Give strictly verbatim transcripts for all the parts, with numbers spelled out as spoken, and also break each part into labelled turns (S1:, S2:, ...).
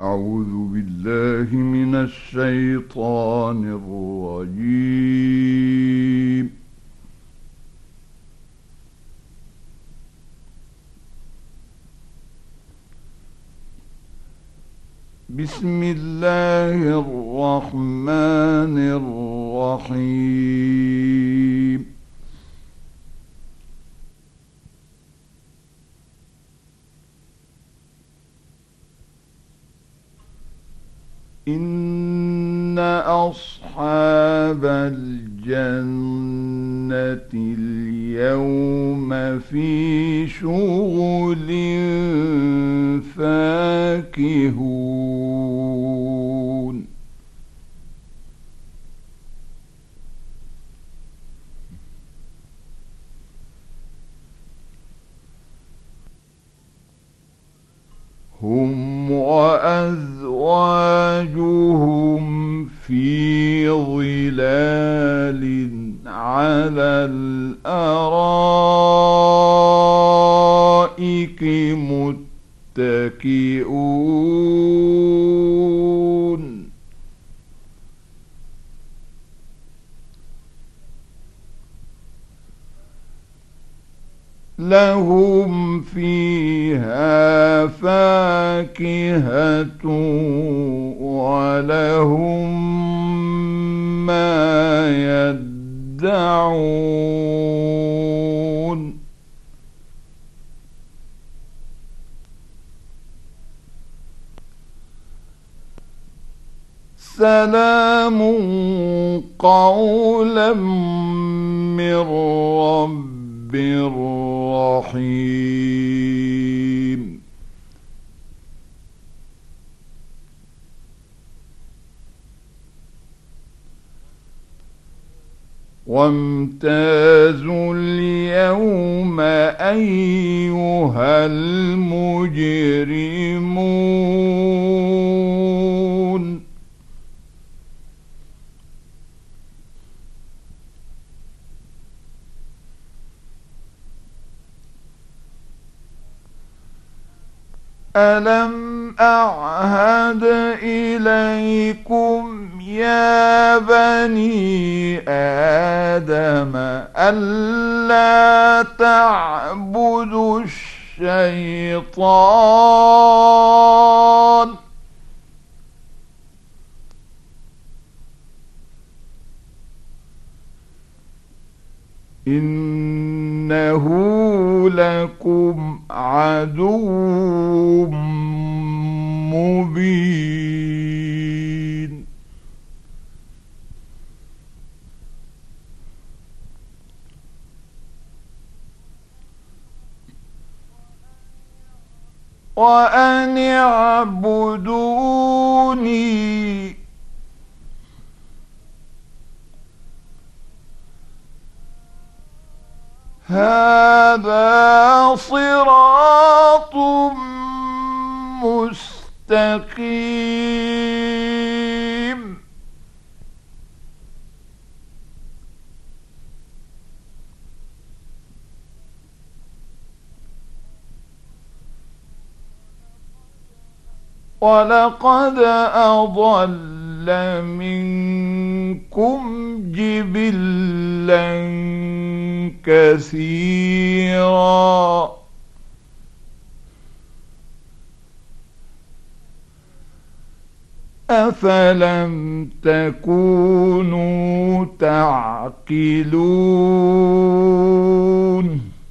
S1: أعوذ بالله من الشيطان الرجيم. بسم الله الرحمن الرحيم. إن أصحاب الجنة اليوم في شغل فاكهون. هم وأزواجهم في ظلال على الأرائك متكئون. لهم فيها فاكهة ولهم ما يدعون. سلام قولا من رب رحيم. وامتازوا اليوم أيها المجرمون. ألم أعهد إليكم يا بني آدم ألا تعبدوا الشيطان إنه لكم عدو مبين. وأن اعبدوني هذا صراط مستقيم. ولقد أضل منكم جبلا كثيرا أفلم تكونوا تعقلون.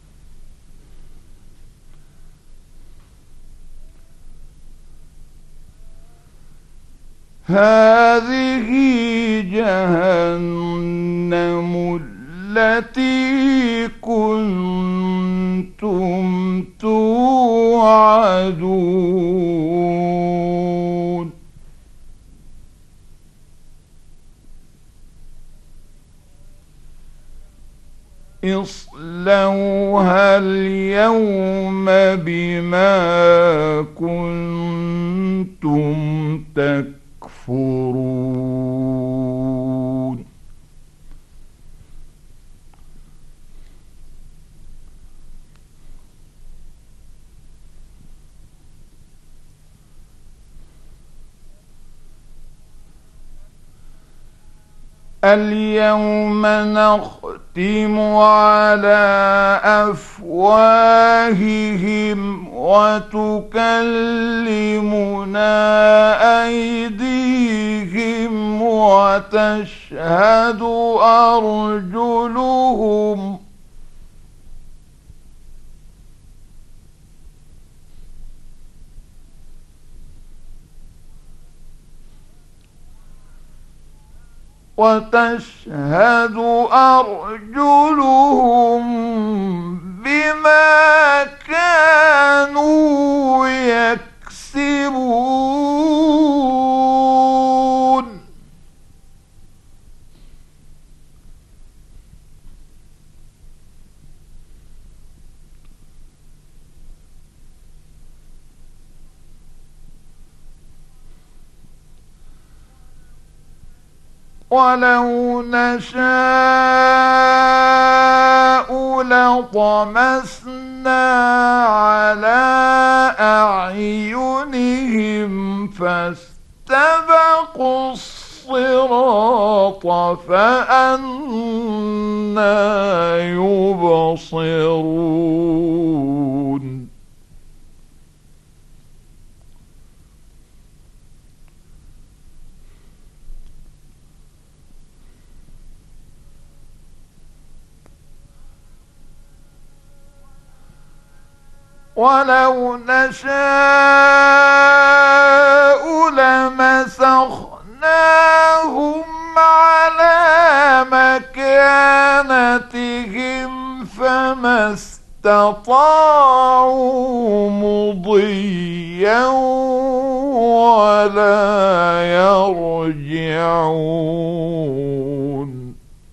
S1: هذه جهنم التي كنتم توعدون. اصلوها اليوم بما كنتم تكفرون. اليوم نختم على أفواههم وتكلمنا أيديهم وتشهد أرجلهم وتشهد أرجلهم بما كانوا يكسبون ولو نشاء لطمسنا على أعينهم فاستبقوا الصراط فأنى يبصرون ولو نشاء لمسخناهم على مكانتهم فما استطاعوا مضيا ولا يرجعون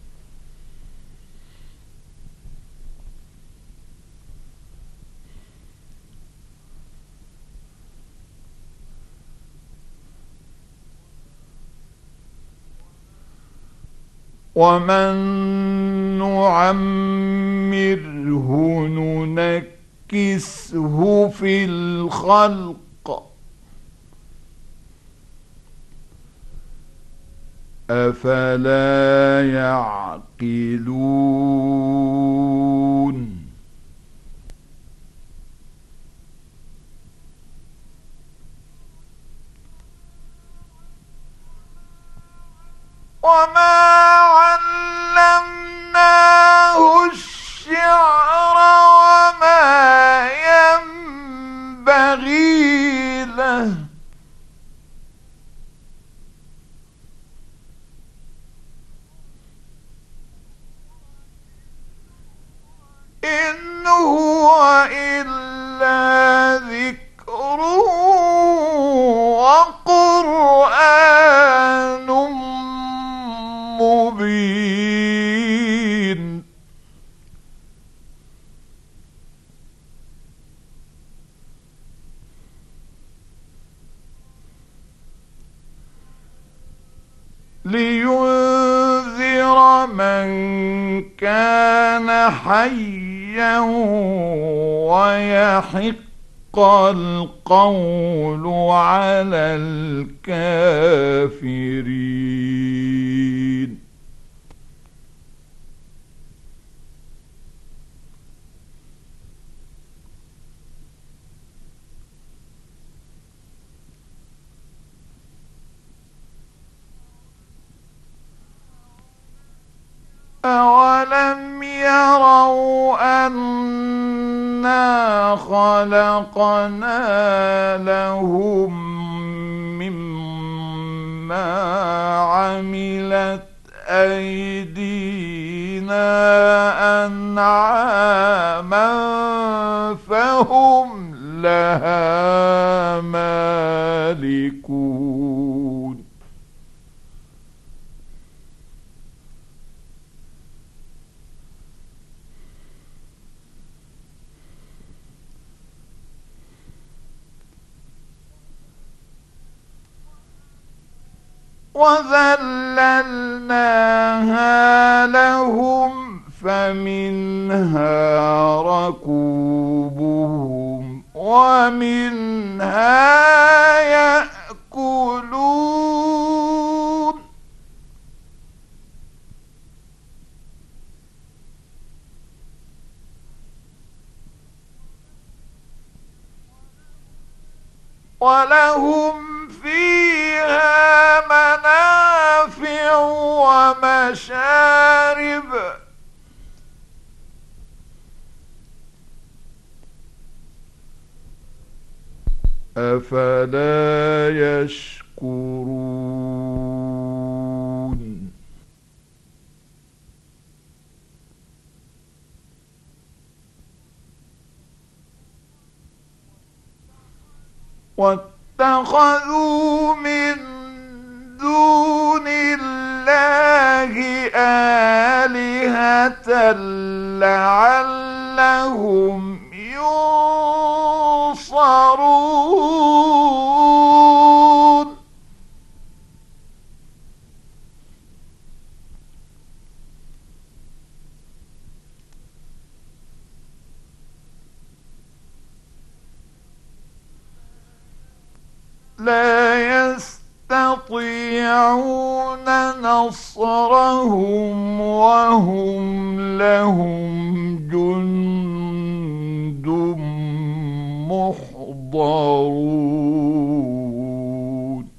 S1: ومن نعمره ننكسه في الخلق أفلا يعقلون وما علمناه الشعر وما ينبغي له إن هو إلا ذكر وقرآن مبين لينذر من كان حيا ويحق القول على الكافرين أولم يروا أنا خلقنا لهم مما عملت أيدينا أنعاما فهم لها مالكون وذللناها لهم فمنها ركوبهم ومنها يأكلون ولهم فيها منافع ومشارب أفلا يشكرون واتخذوا من دون الله آلهة لعلهم ينصرون لا يستطيعون نصرهم وهم لهم جند محضرون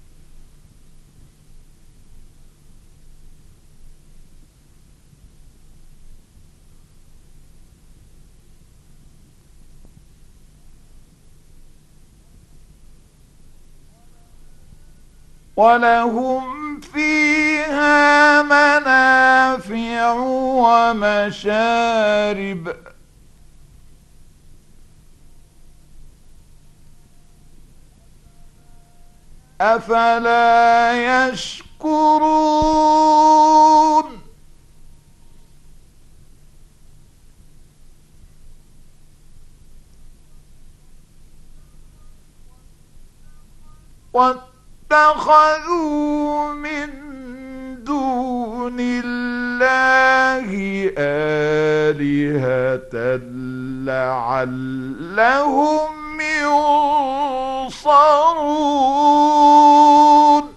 S1: ولهم فيها منافع ومشارب أفلا يشكرون واتخذوا من دون الله آلهة لعلهم ينصرون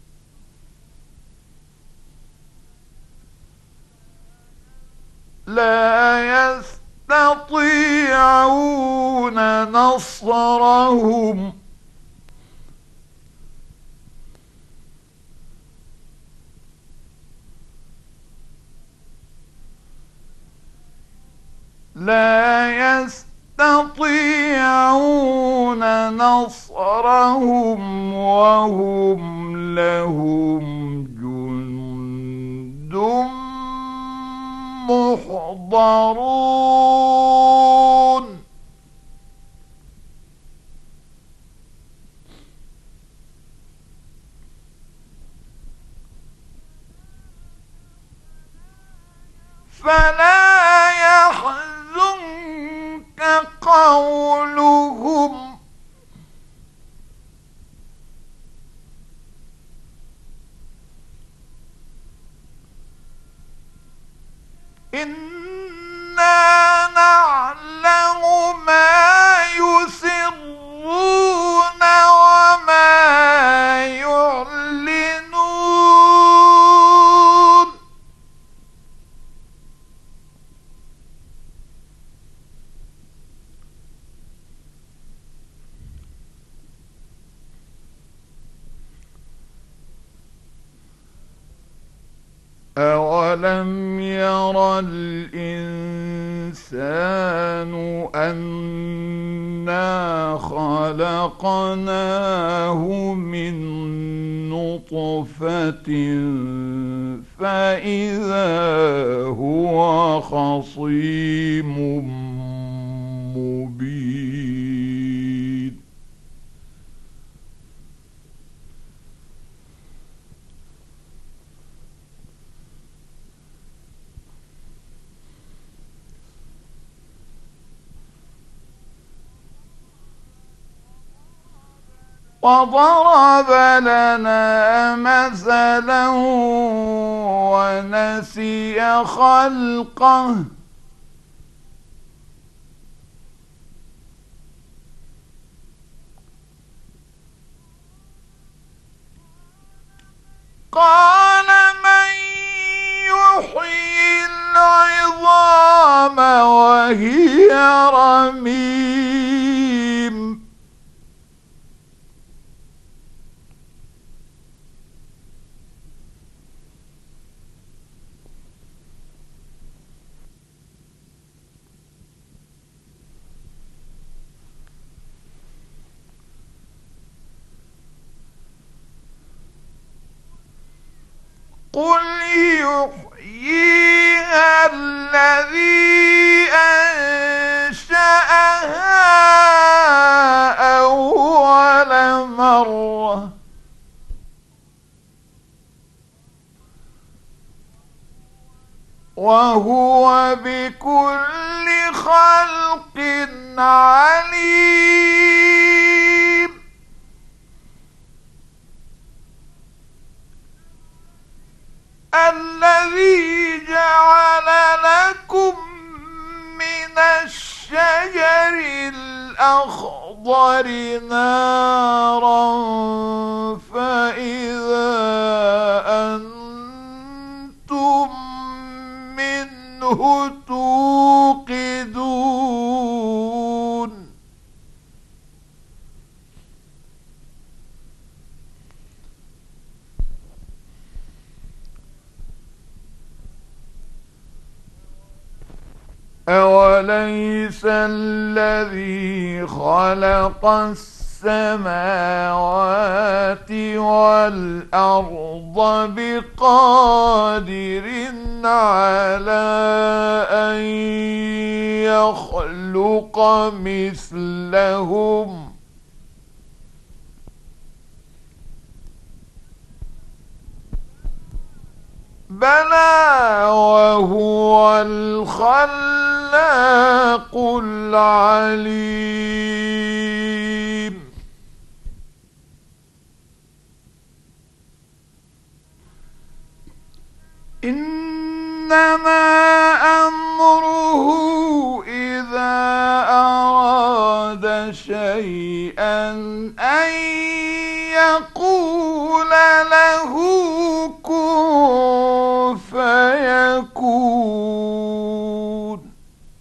S1: لا يستطيعون نصرهم لا يستطيعون نصرهم وهم لهم جند محضرون فلا يحزنك قولهم إنا نعلم ما يسرون وما يعلنون أولم ير الإنسان أنا خلقناه من نطفة فإذا هو خصيم مبين وضرب لنا مثلا ونسي خلقه قال من يحيي العظام وهي رميم قل يحييها الذي أنشأها أول مرة وهو بكل خلق عليم. الذي جعل لكم من الشجر الأخضر نارا فإذا أنتم منه توقدون. أوليس الذي خلق السماوات والأرض بقادر على أن يخلق مثلهم؟ بلى وهو الخلاق العليم. إنما أمره إذا أراد شيئا أن يقول له كن فيكون.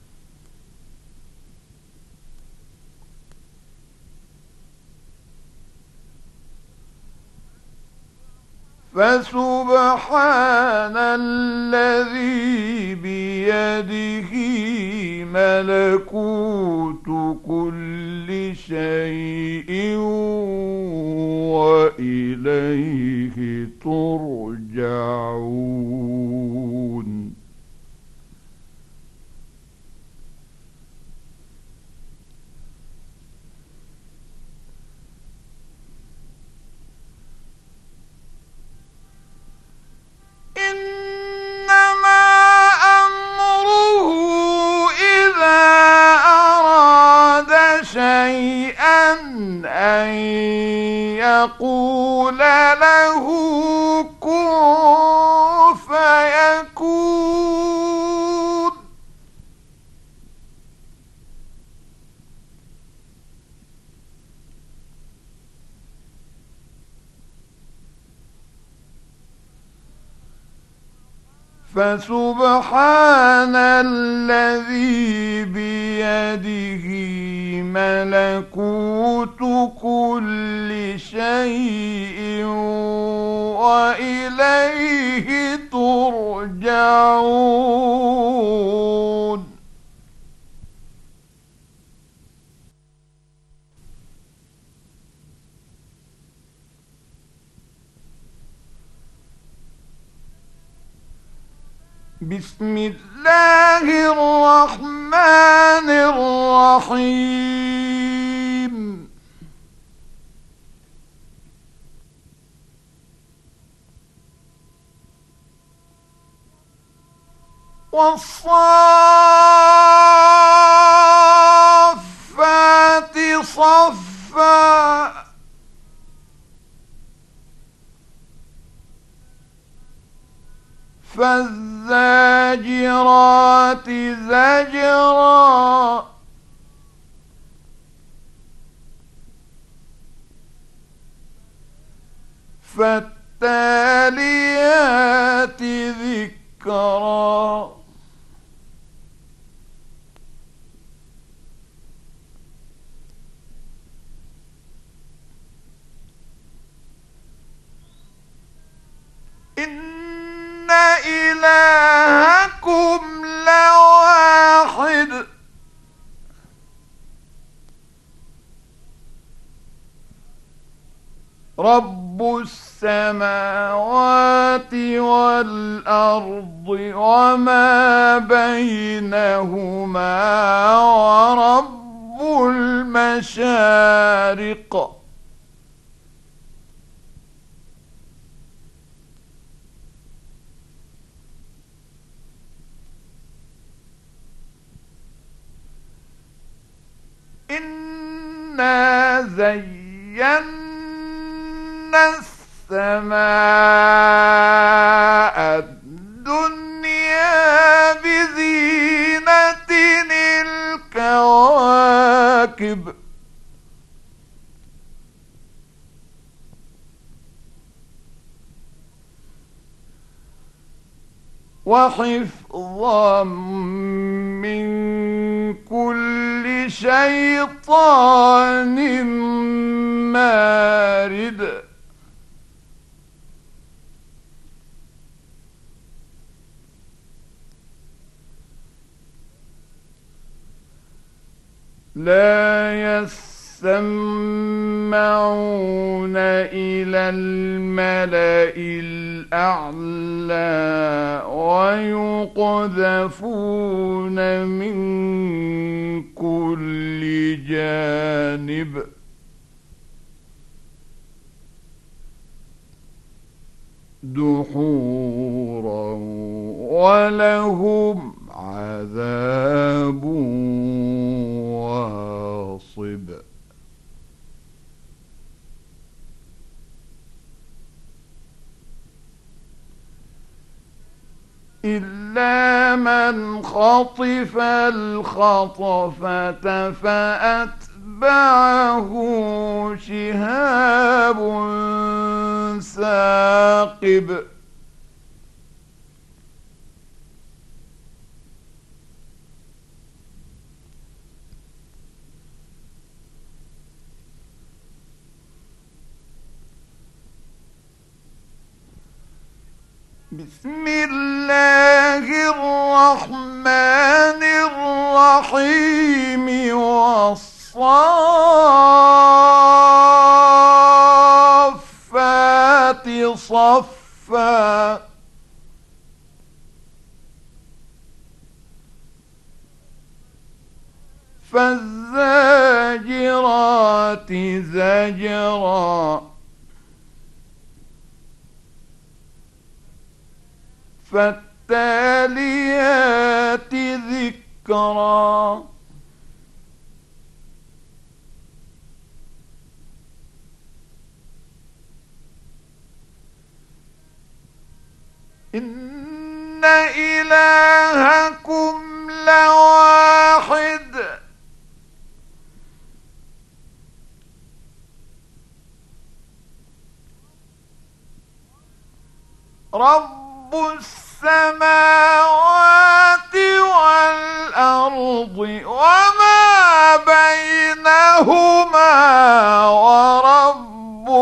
S1: فسبحان الذي بيده ملكوت كل شيء وإليه ترجعون. إنما أمره إذا أراد شيئا أن يقول له كن فيكون. فسبحان الذي بيده ملكوت كل شيء وإليه ترجعون. بسم الله الرحمن الرحيم. والصافات صفا فالزاجرات زجرا فالتاليات ذكرا إن إلهكم لواحد رب السماوات والأرض وما بينهما ورب المشارق إنا زينا السماء الدنيا بزينة الكواكب وحفظا من كل شيطان مارد لا يسمعون إلى الملأ الأعلى ويقذفون من كل جانب دحورا ولهم عذاب واصب إلا من خطف الخطفة فأتبعه شهاب ثاقب بسم الله الرحمن الرحيم والصافات صفا فالزاجرات زجرا فالتاليات ذكرا إن إلهكم لواحد رب السماوات والأرض وما بينهما ورب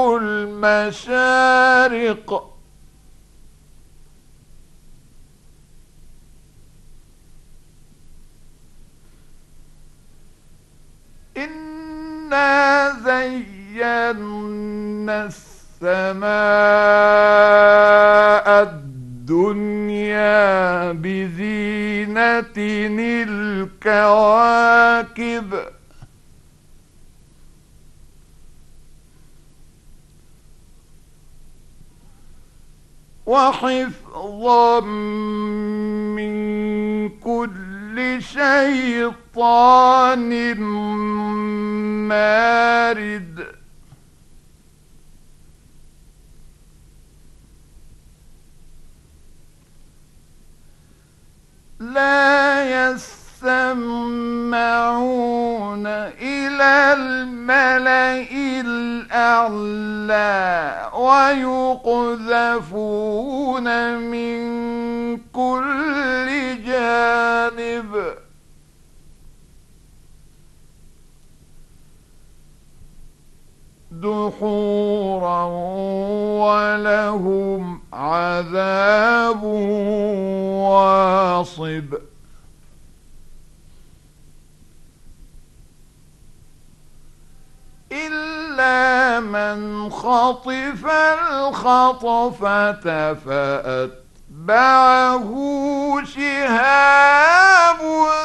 S1: المشارق إنا زينا السماء الدنيا بزينة الكواكب وحفظا من كل شيطان مارد لا يسمعون إلى الملأ الأعلى ويقذفون من كل جانب دحورا ولهم عذاب واصب إلا من من خطف الخطفة فأتبعه شهاب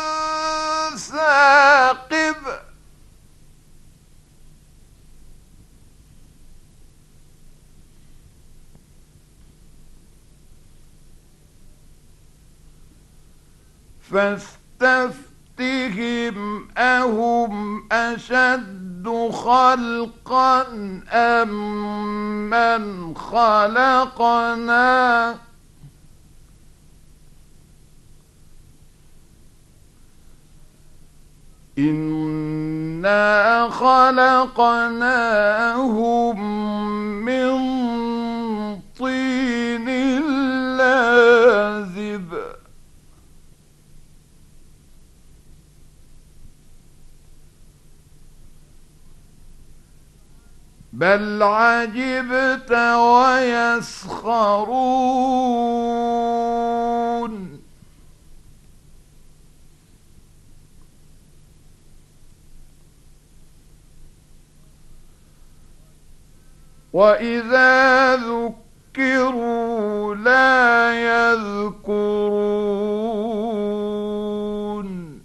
S1: ثاقب فاستفتهم أهم أشد خلقا أم من خلقنا إنا خلقناهم من طين لازب بل عجبت ويسخرون وإذا ذكروا لا يذكرون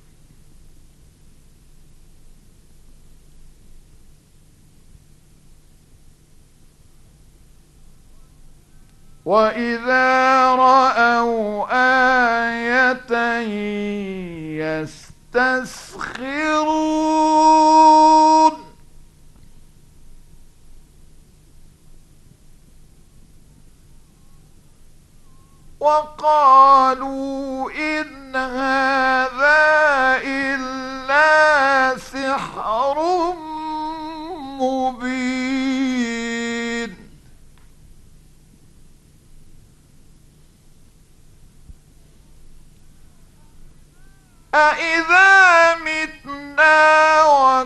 S1: وإذا رأوا آية يستسخرون وقالوا إن هذا إلا سحر مبين أإذا متنا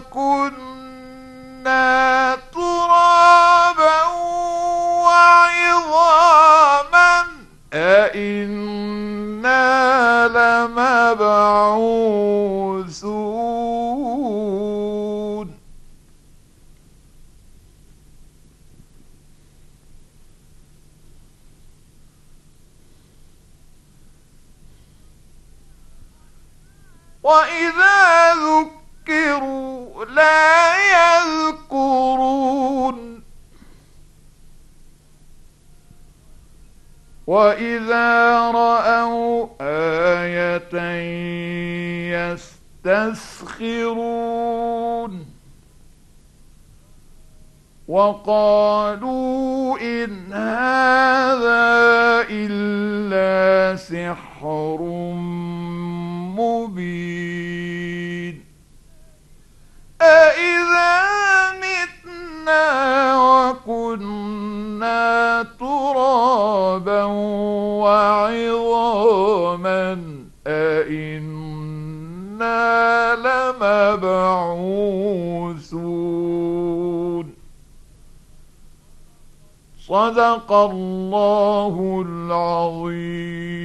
S1: وكنا ترابا وعظاما أإنا لمبعوثون وإذا ذكروا لا يذكرون وإذا رأوا آية يستسخرون وقالوا إن هذا إلا سحر مبين أإذا متنا وكنا ترابا وعظاما أإنا لمبعوثون صدق الله العظيم.